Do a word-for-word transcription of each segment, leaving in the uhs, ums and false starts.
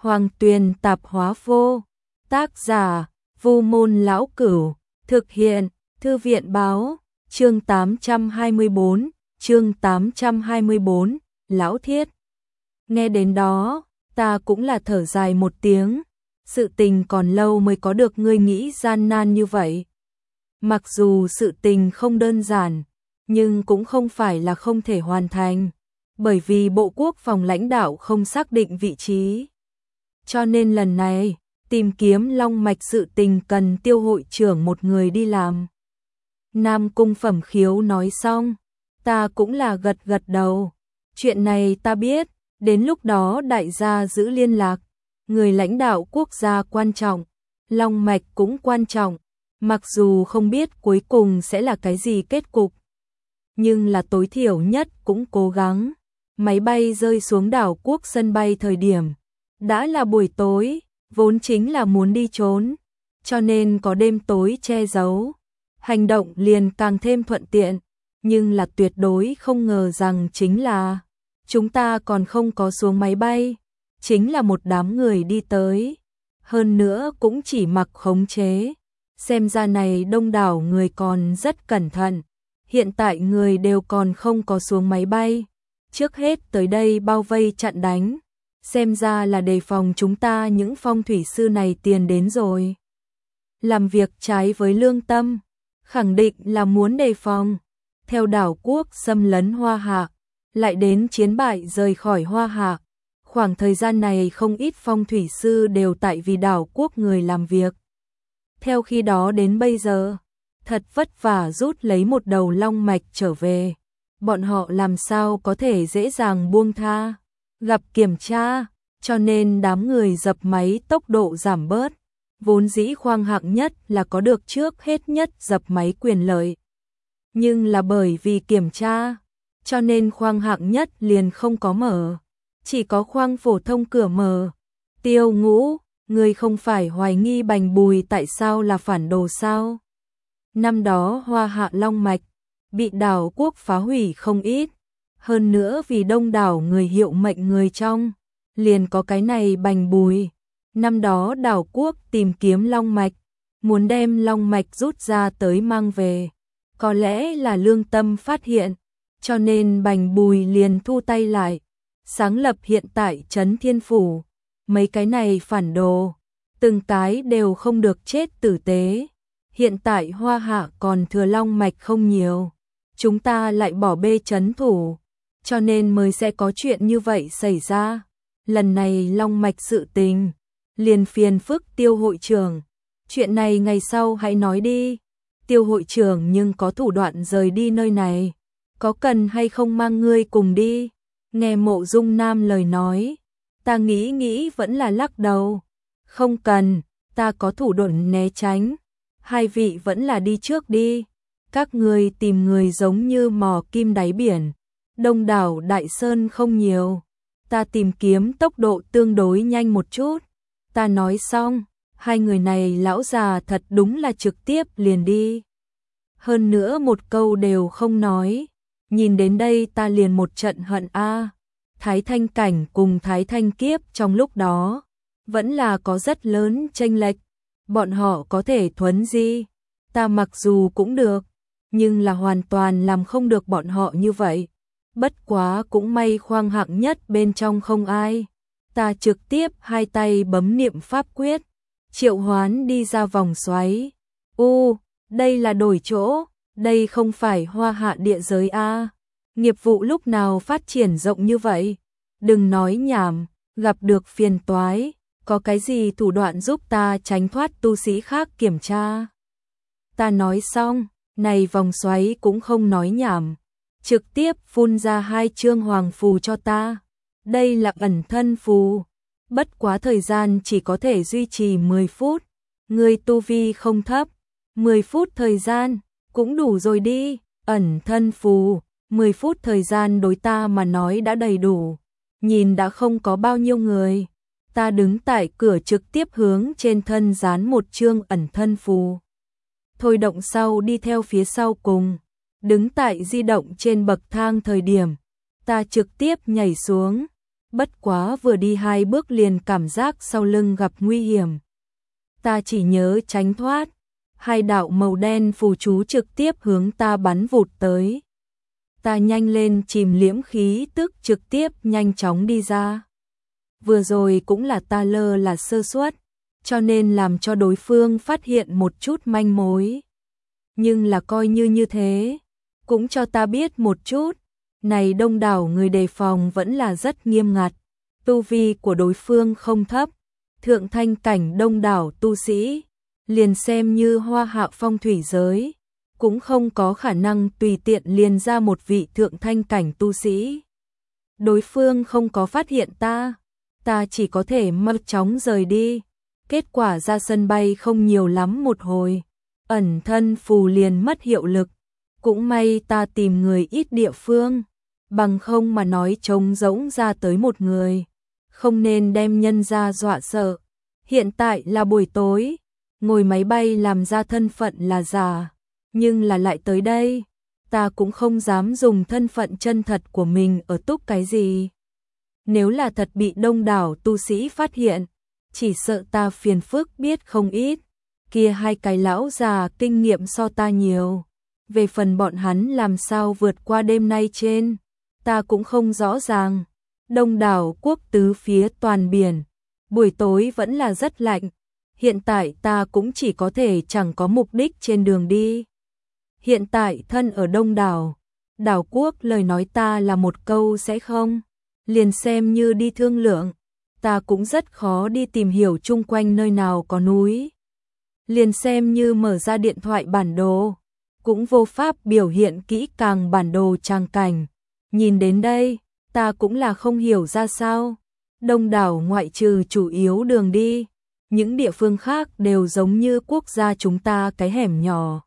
Hoàng Tuyền Tạp Hóa Vô. Tác giả: Vu Môn Lão Cửu. Thực hiện: Thư viện Báo. Chương tám trăm hai mươi bốn. Chương tám trăm hai mươi bốn. Lão Thiết. Nghe đến đó, ta cũng là thở dài một tiếng. Sự tình còn lâu mới có được ngươi nghĩ gian nan như vậy. Mặc dù sự tình không đơn giản, nhưng cũng không phải là không thể hoàn thành. Bởi vì Bộ Quốc phòng lãnh đạo không xác định vị trí. Cho nên lần này, tìm kiếm long mạch sự tình cần Tiêu hội trưởng một người đi làm. Nam Cung Phẩm Khiếu nói xong, ta cũng là gật gật đầu. Chuyện này ta biết, đến lúc đó đại gia giữ liên lạc. Người lãnh đạo quốc gia quan trọng, long mạch cũng quan trọng. Mặc dù không biết cuối cùng sẽ là cái gì kết cục, nhưng là tối thiểu nhất cũng cố gắng. Máy bay rơi xuống đảo quốc sân bay thời điểm đã là buổi tối, vốn chính là muốn đi trốn, cho nên có đêm tối che giấu, hành động liền càng thêm thuận tiện. Nhưng là tuyệt đối không ngờ rằng chính là chúng ta còn không có xuống máy bay, chính là một đám người đi tới, hơn nữa cũng chỉ mặc khống chế. Xem ra này đông đảo người còn rất cẩn thận, hiện tại người đều còn không có xuống máy bay, trước hết tới đây bao vây chặn đánh, xem ra là đề phòng chúng ta những phong thủy sư này tiền đến rồi. Làm việc trái với lương tâm, khẳng định là muốn đề phòng. Theo đảo quốc xâm lấn Hoa Hạ, lại đến chiến bại rời khỏi Hoa Hạ, khoảng thời gian này không ít phong thủy sư đều tại vì đảo quốc người làm việc. Theo khi đó đến bây giờ, thật vất vả rút lấy một đầu long mạch trở về, bọn họ làm sao có thể dễ dàng buông tha. Gặp kiểm tra, cho nên đám người dập máy tốc độ giảm bớt. Vốn dĩ khoang hạng nhất là có được trước hết nhất dập máy quyền lợi. Nhưng là bởi vì kiểm tra, cho nên khoang hạng nhất liền không có mở, chỉ có khoang phổ thông cửa mở. Tiêu Ngũ, người không phải hoài nghi Bành Bùi tại sao là phản đồ sao? Năm đó Hoa Hạ long mạch bị đảo quốc phá hủy không ít, hơn nữa vì đông đảo người hiệu mệnh người trong, liền có cái này Bành Bùi. Năm đó đảo quốc tìm kiếm long mạch, muốn đem long mạch rút ra tới mang về, có lẽ là lương tâm phát hiện, cho nên Bành Bùi liền thu tay lại, sáng lập hiện tại Trấn Thiên Phủ. Mấy cái này phản đồ, từng cái đều không được chết tử tế. Hiện tại Hoa Hạ còn thừa long mạch không nhiều, chúng ta lại bỏ bê trấn thủ, cho nên mới sẽ có chuyện như vậy xảy ra. Lần này long mạch sự tình, liền phiền phức Tiêu hội trưởng. Chuyện này ngày sau hãy nói đi. Tiêu hội trưởng nhưng có thủ đoạn rời đi nơi này, có cần hay không mang ngươi cùng đi? Nghe Mộ Dung Nam lời nói, ta nghĩ nghĩ vẫn là lắc đầu. Không cần, ta có thủ đoạn né tránh. Hai vị vẫn là đi trước đi. Các ngươi tìm người giống như mò kim đáy biển. Đông đảo Đại Sơn không nhiều, ta tìm kiếm tốc độ tương đối nhanh một chút. Ta nói xong, hai người này lão già thật đúng là trực tiếp liền đi. Hơn nữa một câu đều không nói. Nhìn đến đây ta liền một trận hận a. Thái Thanh Cảnh cùng Thái Thanh Kiếp trong lúc đó vẫn là có rất lớn chênh lệch. Bọn họ có thể thuấn di, ta mặc dù cũng được, nhưng là hoàn toàn làm không được bọn họ như vậy. Bất quá cũng may khoang hạng nhất bên trong không ai. Ta trực tiếp hai tay bấm niệm pháp quyết, triệu hoán đi ra vòng xoáy. U, đây là đổi chỗ, đây không phải Hoa Hạ địa giới a. Nghiệp vụ lúc nào phát triển rộng như vậy? Đừng nói nhảm, gặp được phiền toái, có cái gì thủ đoạn giúp ta tránh thoát tu sĩ khác kiểm tra? Ta nói xong, này vòng xoáy cũng không nói nhảm, trực tiếp phun ra hai chương hoàng phù cho ta. Đây là ẩn thân phù, bất quá thời gian chỉ có thể duy trì mười phút. Người tu vi không thấp, mười phút thời gian cũng đủ rồi đi. Ẩn thân phù, mười phút thời gian đối ta mà nói đã đầy đủ. Nhìn đã không có bao nhiêu người, ta đứng tại cửa trực tiếp hướng trên thân dán một chương ẩn thân phù. Thôi động sau đi theo phía sau cùng, đứng tại di động trên bậc thang thời điểm, ta trực tiếp nhảy xuống. bất quá vừa đi hai bước liền cảm giác sau lưng gặp nguy hiểm. Ta chỉ nhớ tránh thoát, hai đạo màu đen phù chú trực tiếp hướng ta bắn vụt tới. Ta nhanh lên chìm liễm khí tức trực tiếp nhanh chóng đi ra. Vừa rồi cũng là ta lơ là sơ suất, cho nên làm cho đối phương phát hiện một chút manh mối. Nhưng là coi như như thế, cũng cho ta biết một chút, này đông đảo người đề phòng vẫn là rất nghiêm ngặt, tu vi của đối phương không thấp, thượng thanh cảnh đông đảo tu sĩ, liền xem như hoa hạ phong thủy giới, cũng không có khả năng tùy tiện liền ra một vị thượng thanh cảnh tu sĩ. Đối phương không có phát hiện ta, ta chỉ có thể mau chóng rời đi. Kết quả ra sân bay không nhiều lắm một hồi, ẩn thân phù liền mất hiệu lực. Cũng may ta tìm người ít địa phương, bằng không mà nói trống rỗng ra tới một người, không nên đem nhân ra dọa sợ. Hiện tại là buổi tối, ngồi máy bay làm ra thân phận là giả, nhưng là lại tới đây, ta cũng không dám dùng thân phận chân thật của mình ở túc cái gì. Nếu là thật bị đông đảo tu sĩ phát hiện, chỉ sợ ta phiền phức biết không ít. Kia hai cái lão già kinh nghiệm so ta nhiều, về phần bọn hắn làm sao vượt qua đêm nay trên, ta cũng không rõ ràng. Đông đảo quốc tứ phía toàn biển, buổi tối vẫn là rất lạnh, hiện tại ta cũng chỉ có thể chẳng có mục đích trên đường đi. Hiện tại thân ở đông đảo, đảo quốc lời nói ta là một câu sẽ không, liền xem như đi thương lượng, ta cũng rất khó đi tìm hiểu chung quanh nơi nào có núi. Liền xem như mở ra điện thoại bản đồ, cũng vô pháp biểu hiện kỹ càng bản đồ tràng cảnh. Nhìn đến đây, ta cũng là không hiểu ra sao. Đông đảo ngoại trừ chủ yếu đường đi, những địa phương khác đều giống như quốc gia chúng ta cái hẻm nhỏ.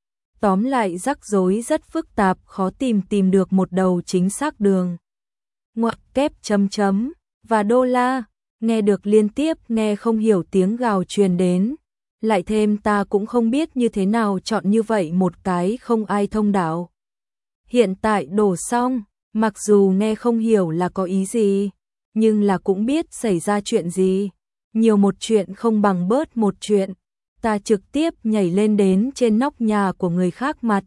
Tóm lại rắc rối rất phức tạp, khó tìm tìm được một đầu chính xác đường. Ngoặc kép chấm chấm và đô la, nghe được liên tiếp nghe không hiểu tiếng gào truyền đến. Lại thêm ta cũng không biết như thế nào chọn như vậy một cái không ai thông đạo. Hiện tại đổ xong, mặc dù nghe không hiểu là có ý gì, nhưng là cũng biết xảy ra chuyện gì. Nhiều một chuyện không bằng bớt một chuyện. Ta trực tiếp nhảy lên đến trên nóc nhà của người khác mặt.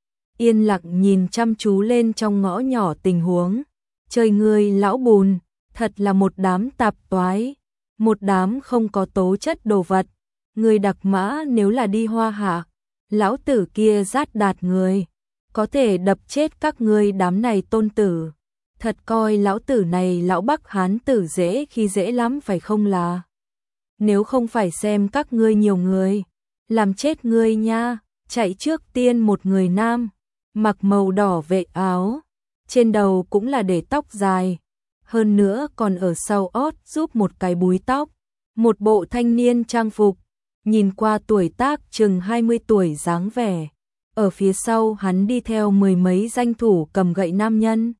Yên lặng nhìn chăm chú lên trong ngõ nhỏ tình huống. Trời người lão bùn, thật là một đám tạp toái, một đám không có tố chất đồ vật. Người đặc mã nếu là đi hoa hạ, lão tử kia rát đạt người, có thể đập chết các ngươi đám này tôn tử. Thật coi lão tử này lão Bắc Hán tử dễ khi dễ lắm phải không là? Nếu không phải xem các ngươi nhiều người, làm chết ngươi nha. Chạy trước tiên một người nam, mặc màu đỏ vệ áo, trên đầu cũng là để tóc dài, hơn nữa còn ở sau ót giúp một cái búi tóc, một bộ thanh niên trang phục, nhìn qua tuổi tác chừng hai mươi tuổi dáng vẻ. Ở phía sau hắn đi theo mười mấy danh thủ cầm gậy nam nhân,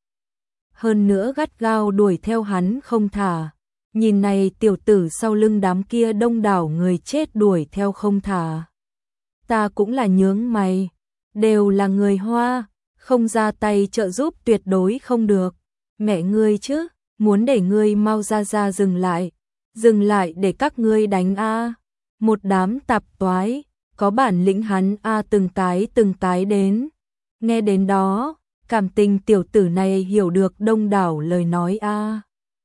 hơn nữa gắt gao đuổi theo hắn không thả. Nhìn này tiểu tử sau lưng đám kia đông đảo người chết đuổi theo không thả. Ta cũng là nhướng mày, đều là người Hoa, không ra tay trợ giúp tuyệt đối không được. Mẹ ngươi chứ, muốn để ngươi mau ra ra dừng lại, dừng lại để các ngươi đánh a. Một đám tạp toái, có bản lĩnh hắn a từng cái từng cái đến. Nghe đến đó, cảm tình tiểu tử này hiểu được đông đảo lời nói a.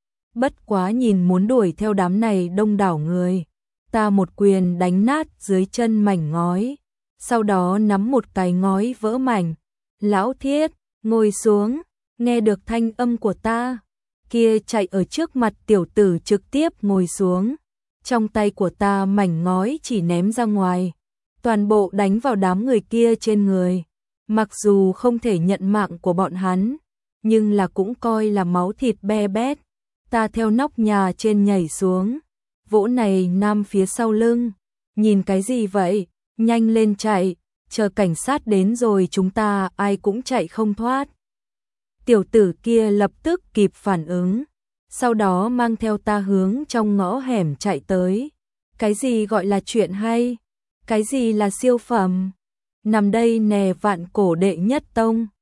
Bất quá nhìn muốn đuổi theo đám này đông đảo người, ta một quyền đánh nát dưới chân mảnh ngói, sau đó nắm một cái ngói vỡ mảnh. Lão Thiết, ngồi xuống, nghe được thanh âm của ta, kia chạy ở trước mặt tiểu tử trực tiếp ngồi xuống. Trong tay của ta mảnh ngói chỉ ném ra ngoài, toàn bộ đánh vào đám người kia trên người. Mặc dù không thể nhận mạng của bọn hắn, nhưng là cũng coi là máu thịt be bét. Ta theo nóc nhà trên nhảy xuống, vỗ này nam phía sau lưng. Nhìn cái gì vậy? Nhanh lên chạy, chờ cảnh sát đến rồi chúng ta ai cũng chạy không thoát. Tiểu tử kia lập tức kịp phản ứng, sau đó mang theo ta hướng trong ngõ hẻm chạy tới. Cái gì gọi là chuyện hay? Cái gì là siêu phẩm? Nằm đây nè vạn cổ đệ nhất tông.